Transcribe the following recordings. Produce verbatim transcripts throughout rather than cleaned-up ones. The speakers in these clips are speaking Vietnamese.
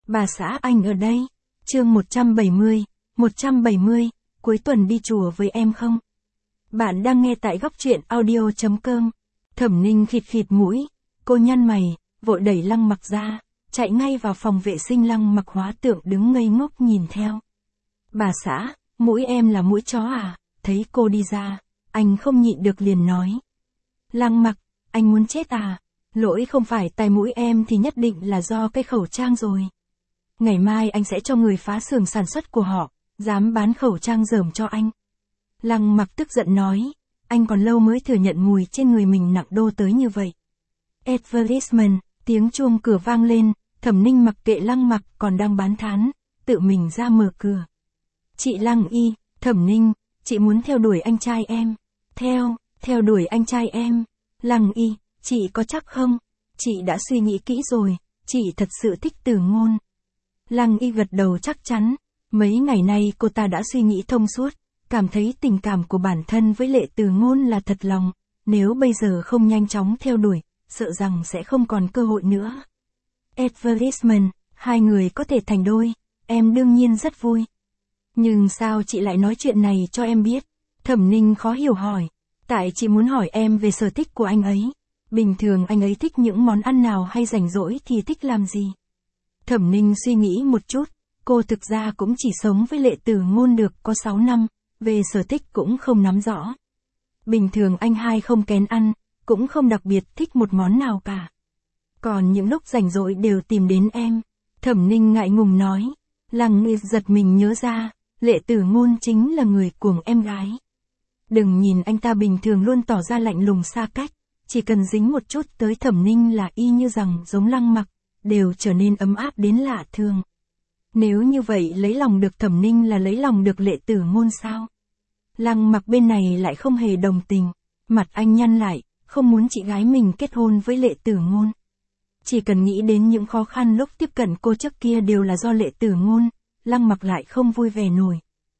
Bà xã anh ở đây. Chương một trăm bảy mươi, một trăm bảy mươi, cuối tuần đi chùa với em không? Bạn đang nghe tại góc truyện audio chấm com. Thẩm Ninh khịt khịt mũi, cô nhăn mày, vội đẩy Lăng Mặc ra, chạy ngay vào phòng vệ sinh. Lăng Mặc hóa tượng đứng ngây ngốc nhìn theo. Bà xã, mũi em là mũi chó à? Thấy cô đi ra, anh không nhịn được liền nói. Lăng Mặc, anh muốn chết à? Lỗi không phải tại mũi em thì nhất định là do cái khẩu trang rồi. Ngày mai anh sẽ cho người phá xưởng sản xuất của họ, dám bán khẩu trang dởm cho anh. Lăng Mặc tức giận nói, anh còn lâu mới thừa nhận mùi trên người mình nặng đô tới như vậy. Advertisement, tiếng chuông cửa vang lên, Thẩm Ninh mặc kệ Lăng Mặc còn đang bán thán, tự mình ra mở cửa. Chị Lăng Y, Thẩm Ninh, chị muốn theo đuổi anh trai em. Theo, theo đuổi anh trai em. Lăng Y, chị có chắc không? Chị đã suy nghĩ kỹ rồi, chị thật sự thích Từ Ngôn. Lăng Y gật đầu chắc chắn, mấy ngày nay cô ta đã suy nghĩ thông suốt, cảm thấy tình cảm của bản thân với Lệ Từ Ngôn là thật lòng, nếu bây giờ không nhanh chóng theo đuổi, sợ rằng sẽ không còn cơ hội nữa. Advertisement, hai người có thể thành đôi, em đương nhiên rất vui. Nhưng sao chị lại nói chuyện này cho em biết? Thẩm Ninh khó hiểu hỏi, tại chị muốn hỏi em về sở thích của anh ấy. Bình thường anh ấy thích những món ăn nào hay rảnh rỗi thì thích làm gì? Thẩm Ninh suy nghĩ một chút, cô thực ra cũng chỉ sống với Lệ Từ Ngôn được có sáu năm, về sở thích cũng không nắm rõ. Bình thường anh hai không kén ăn, cũng không đặc biệt thích một món nào cả. Còn những lúc rảnh rỗi đều tìm đến em. Thẩm Ninh ngại ngùng nói. Lăng Y giật mình nhớ ra, Lệ Từ Ngôn chính là người cuồng em gái. Đừng nhìn anh ta bình thường luôn tỏ ra lạnh lùng xa cách, chỉ cần dính một chút tới Thẩm Ninh là y như rằng giống Lăng Mặc, đều trở nên ấm áp đến lạ thường. Nếu như vậy lấy lòng được Thẩm Ninh là lấy lòng được Lệ Từ Ngôn sao? Lăng Mặc bên này lại không hề đồng tình, mặt anh nhăn lại, không muốn chị gái mình kết hôn với Lệ Từ Ngôn. Chỉ cần nghĩ đến những khó khăn lúc tiếp cận cô trước kia đều là do Lệ Từ Ngôn, Lăng Mặc lại không vui vẻ nổi.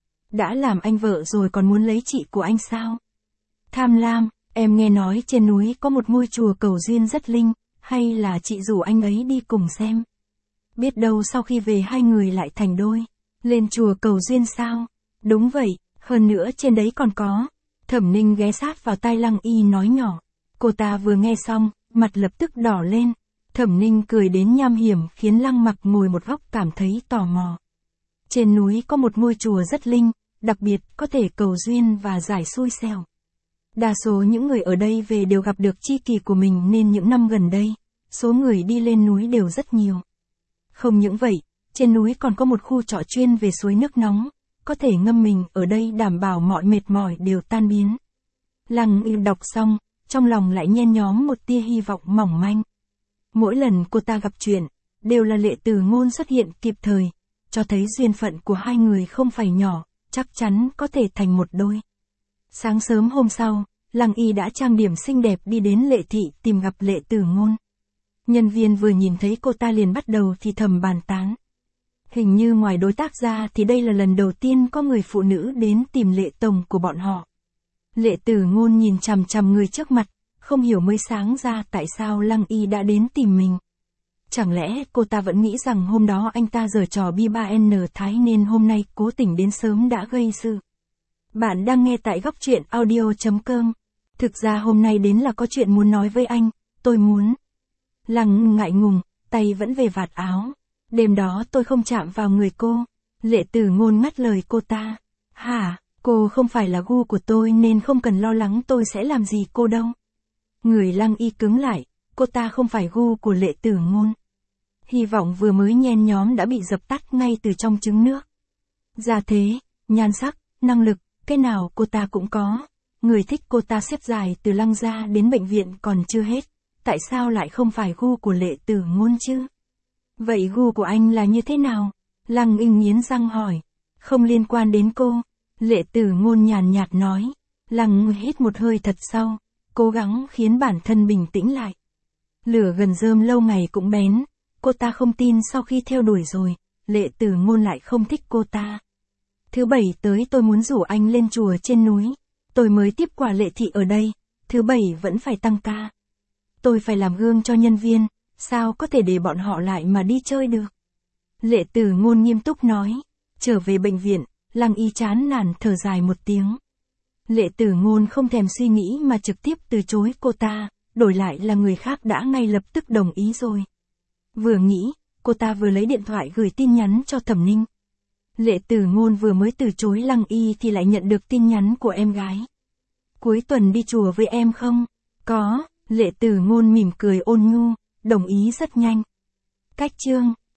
Đã làm anh vợ rồi còn muốn lấy chị của anh sao? Tham lam, em nghe nói trên núi có một ngôi chùa cầu duyên rất linh, hay là chị rủ anh ấy đi cùng xem? Biết đâu sau khi về hai người lại thành đôi. Lên chùa cầu duyên sao? Đúng vậy, hơn nữa trên đấy còn có. Thẩm Ninh ghé sát vào tai Lăng Y nói nhỏ. Cô ta vừa nghe xong, mặt lập tức đỏ lên. Thẩm Ninh cười đến nham hiểm khiến Lăng Mặc ngồi một góc cảm thấy tò mò. Trên núi có một ngôi chùa rất linh, đặc biệt có thể cầu duyên và giải xui xẻo. Đa số những người ở đây về đều gặp được tri kỷ của mình nên những năm gần đây, số người đi lên núi đều rất nhiều. Không những vậy, trên núi còn có một khu trọ chuyên về suối nước nóng, có thể ngâm mình ở đây đảm bảo mọi mệt mỏi đều tan biến. Lăng Y đọc xong, trong lòng lại nhen nhóm một tia hy vọng mỏng manh. Mỗi lần cô ta gặp chuyện, đều là Lệ Từ Ngôn xuất hiện kịp thời, cho thấy duyên phận của hai người không phải nhỏ, chắc chắn có thể thành một đôi. Sáng sớm hôm sau, Lăng Y đã trang điểm xinh đẹp đi đến Lệ thị tìm gặp Lệ Từ Ngôn. Nhân viên vừa nhìn thấy cô ta liền bắt đầu thì thầm bàn tán. Hình như ngoài đối tác ra thì đây là lần đầu tiên có người phụ nữ đến tìm Lệ tổng của bọn họ. Lệ Từ Ngôn nhìn chằm chằm người trước mặt, không hiểu mới sáng ra tại sao Lăng Y đã đến tìm mình. Chẳng lẽ cô ta vẫn nghĩ rằng hôm đó anh ta giở trò bi ba en thái nên hôm nay cố tình đến sớm đã gây sự. Bạn đang nghe tại góc truyện audio chấm com. Thực ra hôm nay đến là có chuyện muốn nói với anh, tôi muốn. Lăng ngại ngùng, tay vẫn về vạt áo. Đêm đó tôi không chạm vào người cô. Lệ Từ Ngôn ngắt lời cô ta. Hả, cô không phải là gu của tôi nên không cần lo lắng tôi sẽ làm gì cô đâu. Người Lăng Y cứng lại, cô ta không phải gu của Lệ Từ Ngôn. Hy vọng vừa mới nhen nhóm đã bị dập tắt ngay từ trong trứng nước. Gia thế, nhan sắc, năng lực, cái nào cô ta cũng có. Người thích cô ta xếp dài từ Lăng gia đến bệnh viện còn chưa hết. Tại sao lại không phải gu của Lệ Từ Ngôn chứ? Vậy gu của anh là như thế nào? Lăng Y nghiến răng hỏi. Không liên quan đến cô. Lệ Từ Ngôn nhàn nhạt nói. Lăng Y hít một hơi thật sâu, cố gắng khiến bản thân bình tĩnh lại. Lửa gần rơm lâu ngày cũng bén. Cô ta không tin sau khi theo đuổi rồi, Lệ Từ Ngôn lại không thích cô ta. Thứ bảy tới tôi muốn rủ anh lên chùa trên núi. Tôi mới tiếp quả Lệ thị ở đây. Thứ bảy vẫn phải tăng ca. Tôi phải làm gương cho nhân viên, sao có thể để bọn họ lại mà đi chơi được. Lệ Tử Ngôn nghiêm túc nói. Trở về bệnh viện, Lăng Y chán nản thở dài một tiếng. Lệ Tử Ngôn không thèm suy nghĩ mà trực tiếp từ chối cô ta, đổi lại là người khác đã ngay lập tức đồng ý rồi. Vừa nghĩ, cô ta vừa lấy điện thoại gửi tin nhắn cho Thẩm Ninh. Lệ Tử Ngôn vừa mới từ chối Lăng Y thì lại nhận được tin nhắn của em gái. Cuối tuần đi chùa với em không? Có, Lệ Tử Ngôn mỉm cười ôn nhu, đồng ý rất nhanh. Cách chương